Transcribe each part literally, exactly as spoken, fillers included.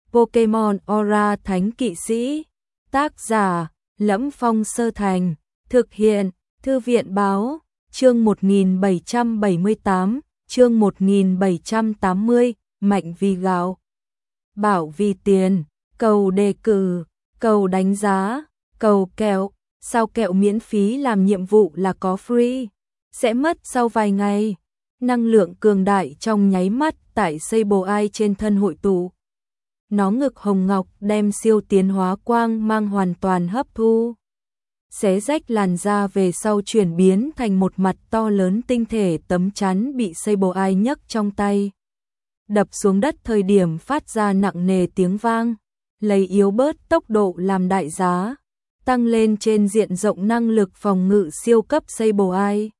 Pokemon Aura Thánh Kỵ Sĩ. Tác giả: Lẫm Phong Sơ Thành. Thực hiện: Thư viện Báo. Chương một nghìn bảy trăm bảy mươi tám, chương một nghìn bảy trăm tám mươi, mạnh vì gạo, bảo vì tiền, cầu đề cử, cầu đánh giá, cầu kẹo. Sao kẹo miễn phí làm nhiệm vụ là có free, sẽ mất sau vài ngày. Năng lượng cường đại trong nháy mắt tại Sableye trên thân hội tụ. Nó ngực hồng ngọc đem siêu tiến hóa quang mang hoàn toàn hấp thu. Xé rách làn da về sau chuyển biến thành một mặt to lớn tinh thể tấm chắn bị Sableye nhấc trong tay. Đập xuống đất thời điểm phát ra nặng nề tiếng vang, lấy yếu bớt tốc độ làm đại giá, tăng lên trên diện rộng năng lực phòng ngự siêu cấp Sableye.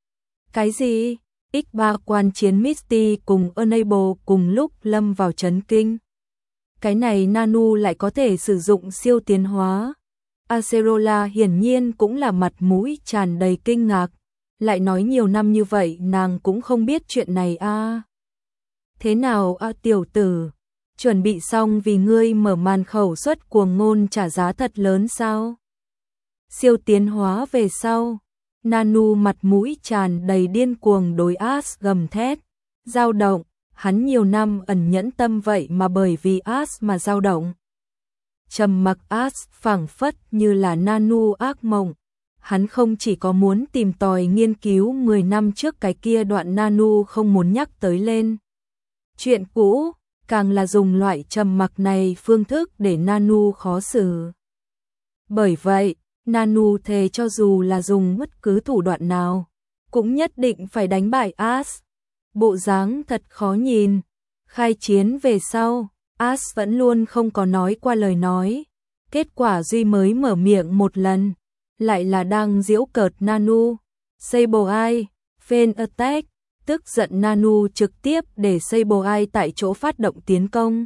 Cái gì? ích ba quan chiến Misty cùng Enable cùng lúc lâm vào chấn kinh. Cái này Nanu lại có thể sử dụng siêu tiến hóa. Acerola hiển nhiên cũng là mặt mũi tràn đầy kinh ngạc, lại nói nhiều năm như vậy nàng cũng không biết chuyện này a. À. Thế nào a à, tiểu tử, chuẩn bị xong vì ngươi mở màn khẩu suất cuồng ngôn trả giá thật lớn sao? Siêu tiến hóa về sau, Nanu mặt mũi tràn đầy điên cuồng đối Ash gầm thét, dao động, hắn nhiều năm ẩn nhẫn tâm vậy mà bởi vì Ash mà dao động. Trầm mặc Ash phảng phất như là Nanu ác mộng, hắn không chỉ có muốn tìm tòi nghiên cứu mười năm trước cái kia đoạn Nanu không muốn nhắc tới lên chuyện cũ, càng là dùng loại trầm mặc này phương thức để Nanu khó xử. Bởi vậy, Nanu thề cho dù là dùng bất cứ thủ đoạn nào, cũng nhất định phải đánh bại Ash. Bộ dáng thật khó nhìn. Khai chiến về sau, Ash vẫn luôn không có nói qua lời nói. Kết quả duy mới mở miệng một lần, lại là đang giễu cợt Nanu. Sableye, Fan Attack, tức giận Nanu trực tiếp để Sableye tại chỗ phát động tiến công.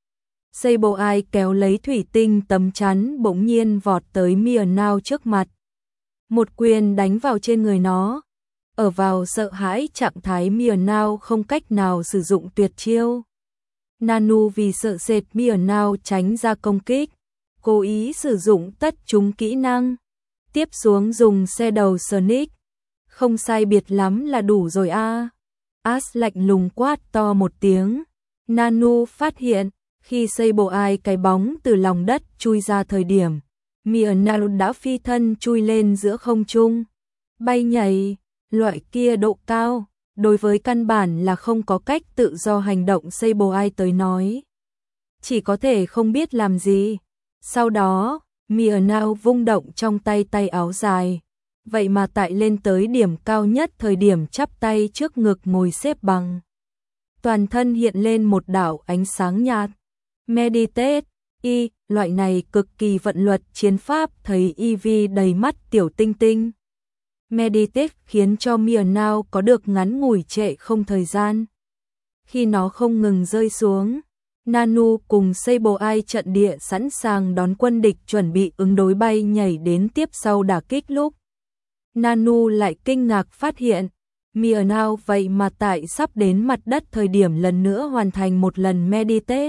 Sableye kéo lấy thủy tinh tấm chắn bỗng nhiên vọt tới Meowth trước mặt. Một quyền đánh vào trên người nó. Ở vào sợ hãi trạng thái Meowth không cách nào sử dụng tuyệt chiêu. Nanu vì sợ sệt Meowth tránh ra công kích, cố ý sử dụng tất chúng kỹ năng. Tiếp xuống dùng xe đầu Sonic. Không sai biệt lắm là đủ rồi a. À. Ash lạnh lùng quát to một tiếng. Nanu phát hiện, khi Sableye cái bóng từ lòng đất chui ra thời điểm, Meowth đã phi thân chui lên giữa không trung. Bay nhảy, loại kia độ cao, đối với căn bản là không có cách tự do hành động Sableye tới nói. Chỉ có thể không biết làm gì. Sau đó, Meowth vung động trong tay tay áo dài. Vậy mà tại lên tới điểm cao nhất thời điểm chắp tay trước ngực ngồi xếp bằng. Toàn thân hiện lên một đạo ánh sáng nhạt. Meditate, y, loại này cực kỳ vận luật chiến pháp thấy Eevee đầy mắt tiểu tinh tinh. Meditate khiến cho Meowth có được ngắn ngủi trệ không thời gian. Khi nó không ngừng rơi xuống, Nanu cùng Sableye trận địa sẵn sàng đón quân địch chuẩn bị ứng đối bay nhảy đến tiếp sau đả kích lúc. Nanu lại kinh ngạc phát hiện, Meowth vậy mà tại sắp đến mặt đất thời điểm lần nữa hoàn thành một lần meditate.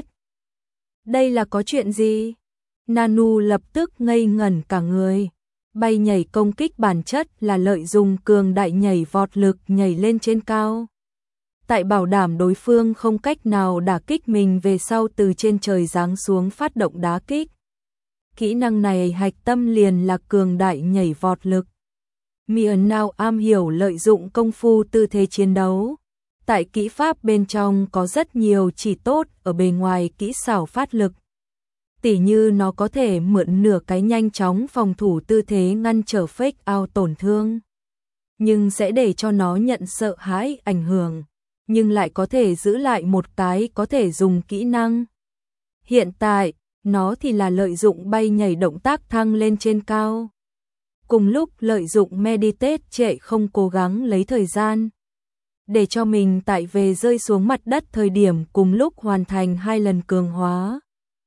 Đây là có chuyện gì? Nanu lập tức ngây ngẩn cả người. Bay nhảy công kích bản chất là lợi dụng cường đại nhảy vọt lực nhảy lên trên cao. Tại bảo đảm đối phương không cách nào đả kích mình về sau từ trên trời giáng xuống phát động đá kích. Kỹ năng này hạch tâm liền là cường đại nhảy vọt lực. Meowth am hiểu lợi dụng công phu tư thế chiến đấu. Tại kỹ pháp bên trong có rất nhiều chỉ tốt ở bề ngoài kỹ xảo phát lực. Tỉ như nó có thể mượn nửa cái nhanh chóng phòng thủ tư thế ngăn trở fake out tổn thương. Nhưng sẽ để cho nó nhận sợ hãi ảnh hưởng. Nhưng lại có thể giữ lại một cái có thể dùng kỹ năng. Hiện tại, nó thì là lợi dụng bay nhảy động tác thăng lên trên cao. Cùng lúc lợi dụng meditate trệ không cố gắng lấy thời gian. Để cho mình tại về rơi xuống mặt đất thời điểm cùng lúc hoàn thành hai lần cường hóa.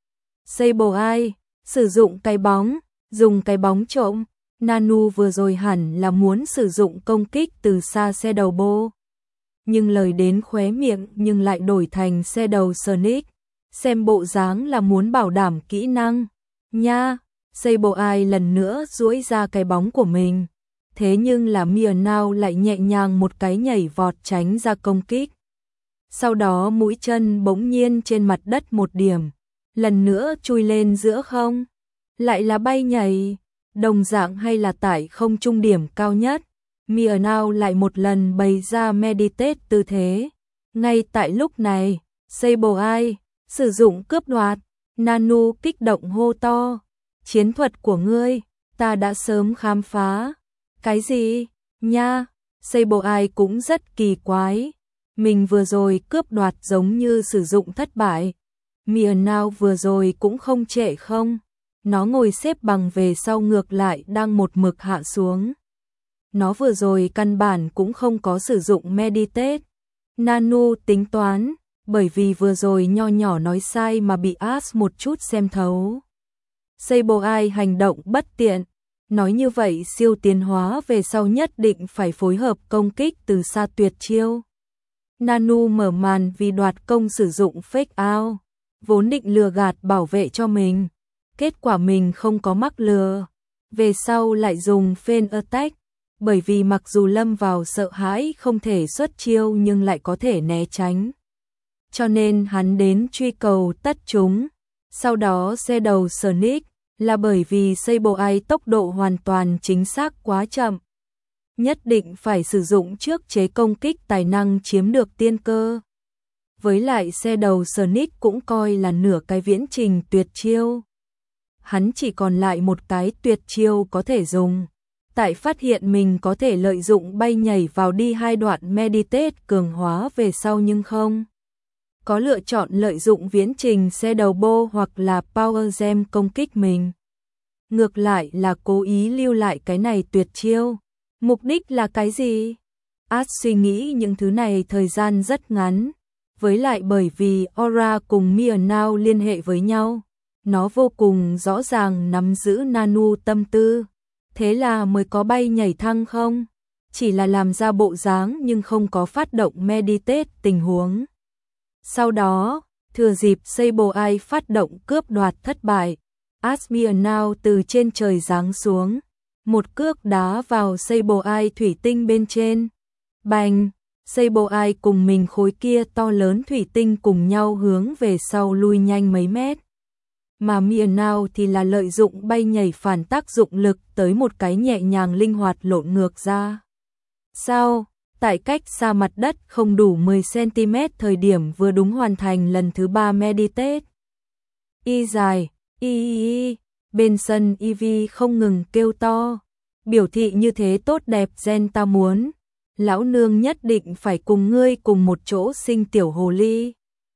Sableye, sử dụng cái bóng, dùng cái bóng trộm. Nanu vừa rồi hẳn là muốn sử dụng công kích từ xa xe đầu bô. Nhưng lời đến khóe miệng nhưng lại đổi thành xe đầu Sonic. xem bộ dáng là muốn bảo đảm kỹ năng. Nha, Sableye lần nữa duỗi ra cái bóng của mình. Thế nhưng là Meow lại nhẹ nhàng một cái nhảy vọt tránh ra công kích. Sau đó mũi chân bỗng nhiên trên mặt đất một điểm, lần nữa chui lên giữa không. Lại là bay nhảy, đồng dạng hay là tại không trung điểm cao nhất. Meow lại một lần bày ra meditate tư thế. Ngay tại lúc này, Sableye sử dụng cướp đoạt, Nanu kích động hô to. Chiến thuật của ngươi, ta đã sớm khám phá. Cái gì? Nha, Sableye cũng rất kỳ quái. Mình vừa rồi cướp đoạt giống như sử dụng thất bại. Meow vừa rồi cũng không trễ không? Nó ngồi xếp bằng về sau ngược lại đang một mực hạ xuống. Nó vừa rồi căn bản cũng không có sử dụng meditate. Nanu tính toán, bởi vì vừa rồi nho nhỏ nói sai mà bị Ash một chút xem thấu. Sableye hành động bất tiện. Nói như vậy siêu tiến hóa về sau nhất định phải phối hợp công kích từ xa tuyệt chiêu. Nanu mở màn vì đoạt công sử dụng fake out, vốn định lừa gạt bảo vệ cho mình. Kết quả mình không có mắc lừa. Về sau lại dùng Feign Attack, bởi vì mặc dù lâm vào sợ hãi không thể xuất chiêu nhưng lại có thể né tránh. Cho nên hắn đến truy cầu tất chúng. Sau đó xe đầu Sonic, là bởi vì Sableye tốc độ hoàn toàn chính xác quá chậm. Nhất định phải sử dụng trước chế công kích tài năng chiếm được tiên cơ. Với lại xe đầu Sonic cũng coi là nửa cái viễn trình tuyệt chiêu. Hắn chỉ còn lại một cái tuyệt chiêu có thể dùng. Tại phát hiện mình có thể lợi dụng bay nhảy vào đi hai đoạn meditate cường hóa về sau nhưng không. Có lựa chọn lợi dụng viễn trình xe đầu bô hoặc là Power Gem công kích mình. Ngược lại là cố ý lưu lại cái này tuyệt chiêu. Mục đích là cái gì? Ash suy nghĩ những thứ này thời gian rất ngắn. Với lại bởi vì Aura cùng Meow liên hệ với nhau, nó vô cùng rõ ràng nắm giữ Nanu tâm tư. Thế là mới có bay nhảy thăng không? Chỉ là làm ra bộ dáng nhưng không có phát động meditate tình huống. Sau đó, thừa dịp Sableye phát động cướp đoạt thất bại, Ash Meow từ trên trời giáng xuống, một cước đá vào Sableye thủy tinh bên trên. Bành, Sableye cùng mình khối kia to lớn thủy tinh cùng nhau hướng về sau lui nhanh mấy mét. Mà Meow thì là lợi dụng bay nhảy phản tác dụng lực tới một cái nhẹ nhàng linh hoạt lộn ngược ra. Sau, tại cách xa mặt đất không đủ mười xăng-ti-mét thời điểm vừa đúng hoàn thành lần thứ ba meditate. Y dài, y y y, bên sân Eevee không ngừng kêu to, biểu thị như thế tốt đẹp gen ta muốn. Lão nương nhất định phải cùng ngươi cùng một chỗ sinh tiểu hồ ly.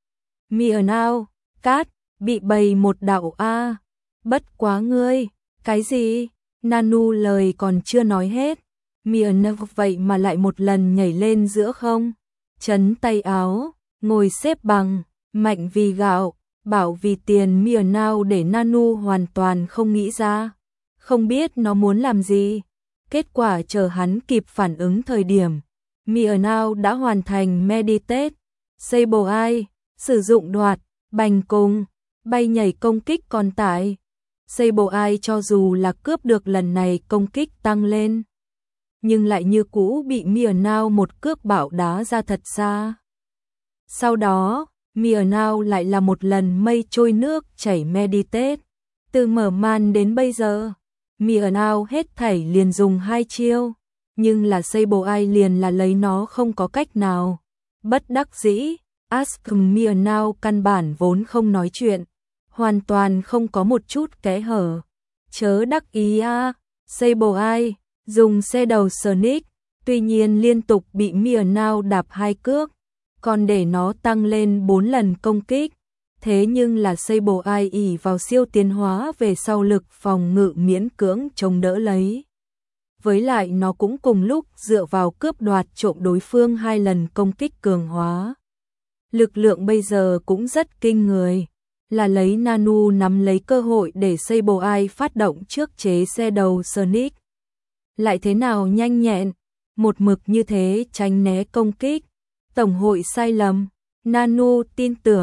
Meow, cát, bị bầy một đạo a. Bất quá ngươi, cái gì? Nanu lời còn chưa nói hết. Meow vậy mà lại một lần nhảy lên giữa không, chấn tay áo, ngồi xếp bằng, mạnh vì gạo, bảo vì tiền Meow để Nanu hoàn toàn không nghĩ ra, không biết nó muốn làm gì. Kết quả chờ hắn kịp phản ứng thời điểm, Meow đã hoàn thành meditate. Sableye sử dụng đoạt, bành cùng, bay nhảy công kích còn tại. Sableye cho dù là cướp được lần này công kích tăng lên, nhưng lại như cũ bị Meow một cước bạo đá ra thật xa. Sau đó, Meow lại là một lần mây trôi nước chảy meditate. Từ mở màn đến bây giờ, Meow hết thảy liền dùng hai chiêu, nhưng là Sableye liền là lấy nó không có cách nào. Bất đắc dĩ, Ash cùng Meow căn bản vốn không nói chuyện, hoàn toàn không có một chút kẽ hở. Chớ đắc ý a, Sableye dùng xe đầu Sonic, tuy nhiên liên tục bị Meow đạp hai cước, còn để nó tăng lên bốn lần công kích. Thế nhưng là Sableye ỷ vào siêu tiến hóa về sau lực phòng ngự miễn cưỡng chống đỡ lấy. Với lại nó cũng cùng lúc dựa vào cướp đoạt trộm đối phương hai lần công kích cường hóa. Lực lượng bây giờ cũng rất kinh người, là lấy Nanu nắm lấy cơ hội để Sableye phát động trước chế xe đầu Sonic. Lại thế nào nhanh nhẹn, một mực như thế tránh né công kích. Tổng hội sai lầm, Nanu tin tưởng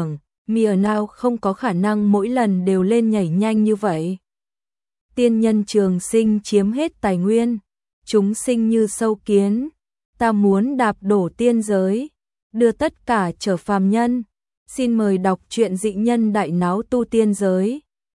Mìa nào không có khả năng mỗi lần đều lên nhảy nhanh như vậy. Tiên nhân trường sinh chiếm hết tài nguyên, chúng sinh như sâu kiến, ta muốn đạp đổ tiên giới, đưa tất cả trở phàm nhân. Xin mời đọc truyện Dị Nhân Đại Náo Tu Tiên Giới.